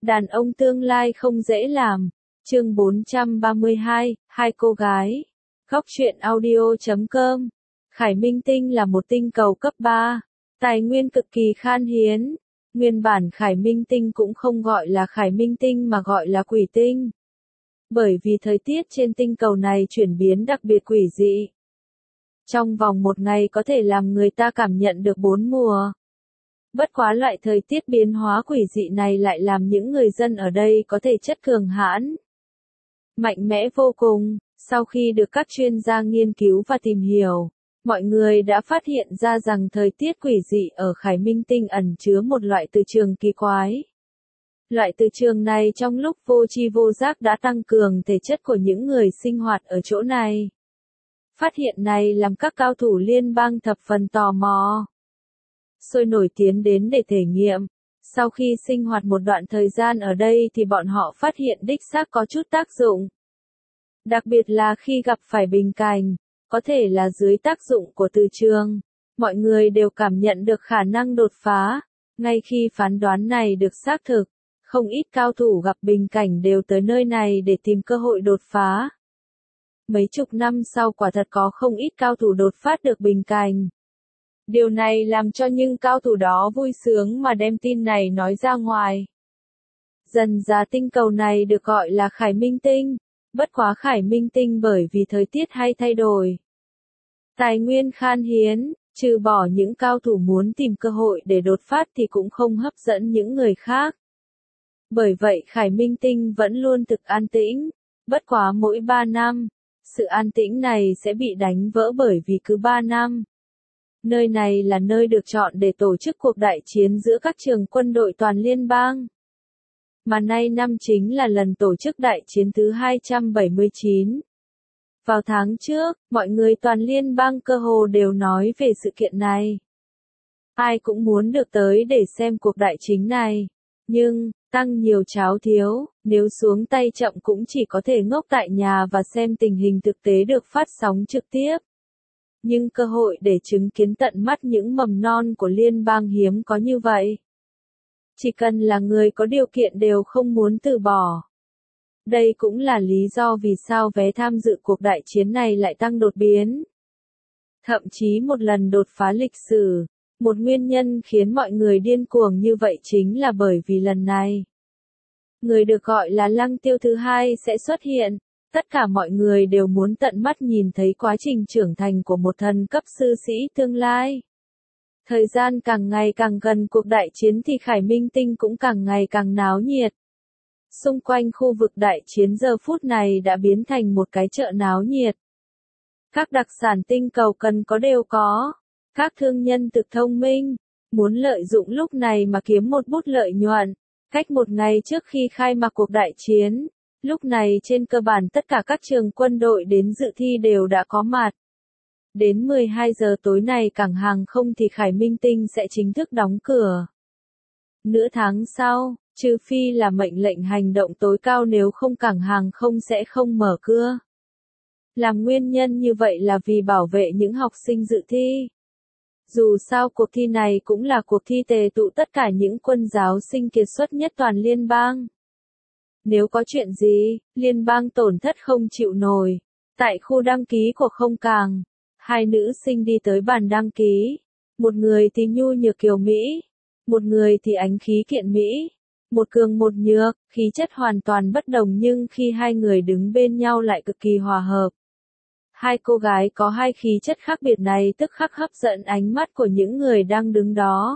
Đàn ông tương lai không dễ làm. Chương 432, hai cô gái. Góc truyện audio.com. Khải Minh Tinh là một tinh cầu cấp 3, tài nguyên cực kỳ khan hiếm. Nguyên bản Khải Minh Tinh cũng không gọi là Khải Minh Tinh mà gọi là Quỷ Tinh. Bởi vì thời tiết trên tinh cầu này chuyển biến đặc biệt quỷ dị. Trong vòng một ngày có thể làm người ta cảm nhận được 4 mùa. Bất quá loại thời tiết biến hóa quỷ dị này lại làm những người dân ở đây có thể chất cường hãn, mạnh mẽ vô cùng. Sau khi được các chuyên gia nghiên cứu và tìm hiểu, mọi người đã phát hiện ra rằng thời tiết quỷ dị ở Khải Minh Tinh ẩn chứa một loại từ trường kỳ quái. Loại từ trường này trong lúc vô tri vô giác đã tăng cường thể chất của những người sinh hoạt ở chỗ này. Phát hiện này làm các cao thủ liên bang thập phần tò mò, sôi nổi tiến đến để thể nghiệm. Sau khi sinh hoạt một đoạn thời gian ở đây thì bọn họ phát hiện đích xác có chút tác dụng. Đặc biệt là khi gặp phải bình cảnh, có thể là dưới tác dụng của từ trường, mọi người đều cảm nhận được khả năng đột phá. Ngay khi phán đoán này được xác thực, không ít cao thủ gặp bình cảnh đều tới nơi này để tìm cơ hội đột phá. Mấy chục năm sau quả thật có không ít cao thủ đột phát được bình cảnh. Điều này làm cho những cao thủ đó vui sướng mà đem tin này nói ra ngoài. Dần ra tinh cầu này được gọi là Khải Minh Tinh. Bất quá Khải Minh Tinh bởi vì thời tiết hay thay đổi, tài nguyên khan hiếm, trừ bỏ những cao thủ muốn tìm cơ hội để đột phát thì cũng không hấp dẫn những người khác. Bởi vậy Khải Minh Tinh vẫn luôn thực an tĩnh. Bất quá mỗi 3 năm, sự an tĩnh này sẽ bị đánh vỡ bởi vì cứ 3 năm. Nơi này là nơi được chọn để tổ chức cuộc đại chiến giữa các trường quân đội toàn liên bang. Mà nay năm chính là lần tổ chức đại chiến thứ 279. Vào tháng trước, mọi người toàn liên bang cơ hồ đều nói về sự kiện này. Ai cũng muốn được tới để xem cuộc đại chiến này. Nhưng, tăng nhiều cháo thiếu, nếu xuống tay chậm cũng chỉ có thể ngốc tại nhà và xem tình hình thực tế được phát sóng trực tiếp. Nhưng cơ hội để chứng kiến tận mắt những mầm non của liên bang hiếm có như vậy. Chỉ cần là người có điều kiện đều không muốn từ bỏ. Đây cũng là lý do vì sao vé tham dự cuộc đại chiến này lại tăng đột biến. Thậm chí một lần đột phá lịch sử. Một nguyên nhân khiến mọi người điên cuồng như vậy chính là bởi vì lần này, người được gọi là Lăng Tiêu thứ hai sẽ xuất hiện. Tất cả mọi người đều muốn tận mắt nhìn thấy quá trình trưởng thành của một thần cấp sư sĩ tương lai. Thời gian càng ngày càng gần cuộc đại chiến thì Khải Minh Tinh cũng càng ngày càng náo nhiệt. Xung quanh khu vực đại chiến giờ phút này đã biến thành một cái chợ náo nhiệt. Các đặc sản tinh cầu cần có đều có. Các thương nhân thực thông minh, muốn lợi dụng lúc này mà kiếm một bút lợi nhuận. Cách một ngày trước khi khai mạc cuộc đại chiến, lúc này trên cơ bản tất cả các trường quân đội đến dự thi đều đã có mặt. Đến 12 giờ tối nay cảng hàng không thì Khải Minh Tinh sẽ chính thức đóng cửa. Nửa tháng sau, trừ phi là mệnh lệnh hành động tối cao nếu không cảng hàng không sẽ không mở cửa. Làm nguyên nhân như vậy là vì bảo vệ những học sinh dự thi. Dù sao cuộc thi này cũng là cuộc thi tề tụ tất cả những quân giáo sinh kiệt xuất nhất toàn liên bang. Nếu có chuyện gì, liên bang tổn thất không chịu nổi. Tại khu đăng ký của không cảng, hai nữ sinh đi tới bàn đăng ký. Một người thì nhu nhược kiều Mỹ, một người thì ánh khí kiện Mỹ. Một cường một nhược, khí chất hoàn toàn bất đồng nhưng khi hai người đứng bên nhau lại cực kỳ hòa hợp. Hai cô gái có hai khí chất khác biệt này tức khắc hấp dẫn ánh mắt của những người đang đứng đó.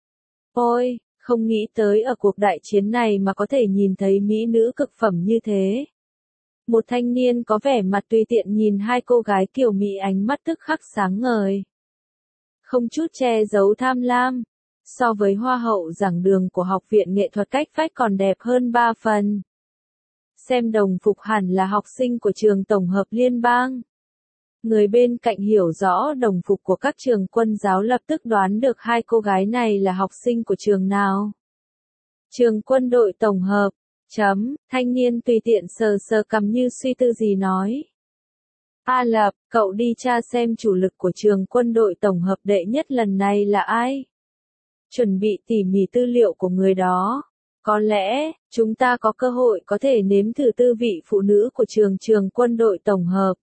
Ôi, không nghĩ tới ở cuộc đại chiến này mà có thể nhìn thấy mỹ nữ cực phẩm như thế. Một thanh niên có vẻ mặt tùy tiện nhìn hai cô gái kiểu Mỹ ánh mắt tức khắc sáng ngời. Không chút che giấu tham lam. So với hoa hậu giảng đường của Học viện Nghệ thuật Cách Vách còn đẹp hơn 3 phần. Xem đồng phục hẳn là học sinh của trường tổng hợp liên bang. Người bên cạnh hiểu rõ đồng phục của các trường quân giáo lập tức đoán được hai cô gái này là học sinh của trường nào. Trường quân đội tổng hợp. Thanh niên tùy tiện sờ sờ cằm như suy tư gì nói. A Lập, cậu đi tra xem chủ lực của trường quân đội tổng hợp đệ nhất lần này là ai? Chuẩn bị tỉ mỉ tư liệu của người đó. Có lẽ, chúng ta có cơ hội có thể nếm thử tư vị phụ nữ của trường quân đội tổng hợp.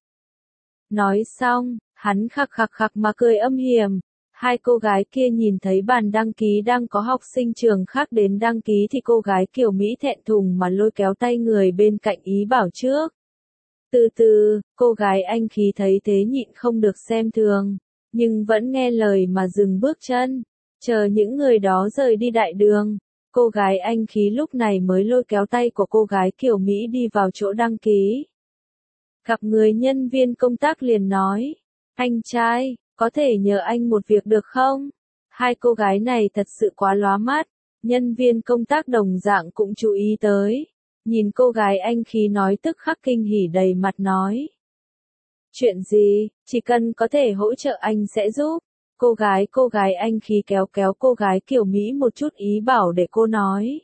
Nói xong, hắn khặc khặc khặc mà cười âm hiểm. Hai cô gái kia nhìn thấy bàn đăng ký đang có học sinh trường khác đến đăng ký thì cô gái kiểu Mỹ thẹn thùng mà lôi kéo tay người bên cạnh ý bảo trước. Từ từ, cô gái anh khí thấy thế nhịn không được xem thường, nhưng vẫn nghe lời mà dừng bước chân, chờ những người đó rời đi đại đường. Cô gái anh khí lúc này mới lôi kéo tay của cô gái kiểu Mỹ đi vào chỗ đăng ký. Gặp người nhân viên công tác liền nói, anh trai, có thể nhờ anh một việc được không? Hai cô gái này thật sự quá lóa mắt, nhân viên công tác đồng dạng cũng chú ý tới. Nhìn cô gái anh khí nói tức khắc kinh hỉ đầy mặt nói. Chuyện gì, chỉ cần có thể hỗ trợ anh sẽ giúp. Cô gái anh khí kéo kéo cô gái kiểu Mỹ một chút ý bảo để cô nói.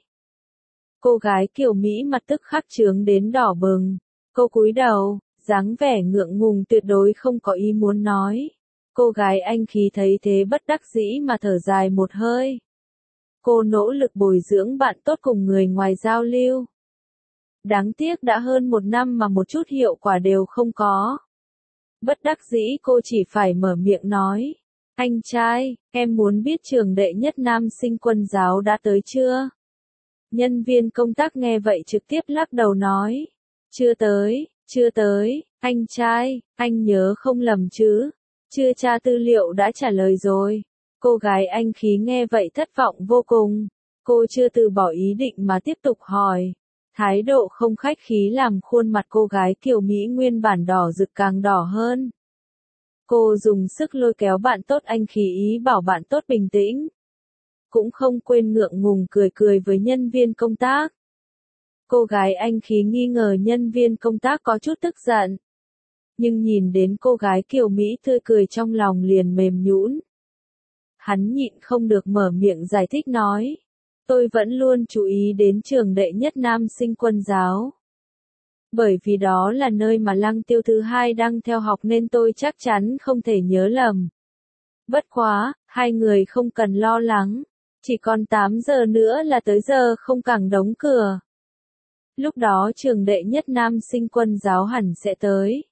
Cô gái kiểu Mỹ mặt tức khắc trướng đến đỏ bừng. Cô cúi đầu, dáng vẻ ngượng ngùng tuyệt đối không có ý muốn nói. Cô gái anh khí thấy thế bất đắc dĩ mà thở dài một hơi. Cô nỗ lực bồi dưỡng bạn tốt cùng người ngoài giao lưu. Đáng tiếc đã hơn 1 năm mà một chút hiệu quả đều không có. Bất đắc dĩ cô chỉ phải mở miệng nói. Anh trai, em muốn biết trường đệ nhất nam sinh quân giáo đã tới chưa? Nhân viên công tác nghe vậy trực tiếp lắc đầu nói. Chưa tới, anh trai, anh nhớ không lầm chứ? Chưa tra tư liệu đã trả lời rồi. Cô gái anh khí nghe vậy thất vọng vô cùng. Cô chưa từ bỏ ý định mà tiếp tục hỏi. Thái độ không khách khí làm khuôn mặt cô gái kiểu Mỹ nguyên bản đỏ rực càng đỏ hơn. Cô dùng sức lôi kéo bạn tốt anh khí ý bảo bạn tốt bình tĩnh. Cũng không quên ngượng ngùng cười cười với nhân viên công tác. Cô gái anh khí nghi ngờ nhân viên công tác có chút tức giận. Nhưng nhìn đến cô gái kiểu Mỹ tươi cười trong lòng liền mềm nhũn. Hắn nhịn không được mở miệng giải thích nói. Tôi vẫn luôn chú ý đến trường đệ nhất nam sinh quân giáo. Bởi vì đó là nơi mà Lăng Tiêu thứ hai đang theo học nên tôi chắc chắn không thể nhớ lầm. Bất quá, hai người không cần lo lắng. Chỉ còn 8 giờ nữa là tới giờ không cảng đóng cửa. Lúc đó trường đệ nhất nam sinh quân giáo hẳn sẽ tới.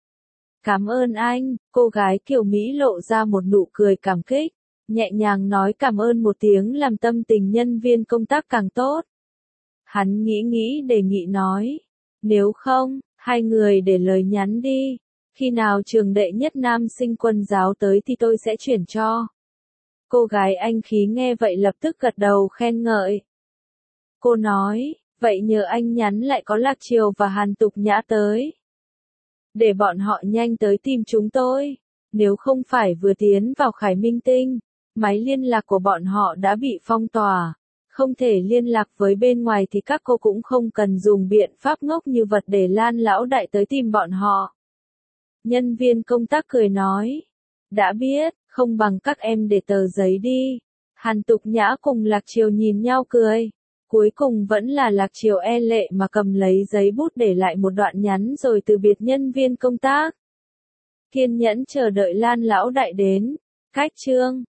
Cảm ơn anh, cô gái kiểu Mỹ lộ ra một nụ cười cảm kích. Nhẹ nhàng nói cảm ơn một tiếng làm tâm tình nhân viên công tác càng tốt. Hắn nghĩ đề nghị nói. Nếu không, hai người để lời nhắn đi. Khi nào trường đệ nhất nam sinh quân giáo tới thì tôi sẽ chuyển cho. Cô gái anh khí nghe vậy lập tức gật đầu khen ngợi. Cô nói, vậy nhờ anh nhắn lại có Lạc Triều và Hàn Tục Nhã tới. Để bọn họ nhanh tới tìm chúng tôi. Nếu không phải vừa tiến vào Khải Minh Tinh, máy liên lạc của bọn họ đã bị phong tỏa. Không thể liên lạc với bên ngoài thì các cô cũng không cần dùng biện pháp ngốc như vật để Lan lão đại tới tìm bọn họ. Nhân viên công tác cười nói. Đã biết, không bằng các em để tờ giấy đi. Hàn Tục Nhã cùng Lạc Triều nhìn nhau cười. Cuối cùng vẫn là Lạc Triều e lệ mà cầm lấy giấy bút để lại một đoạn nhắn rồi từ biệt nhân viên công tác. Kiên nhẫn chờ đợi Lan lão đại đến. Cách chương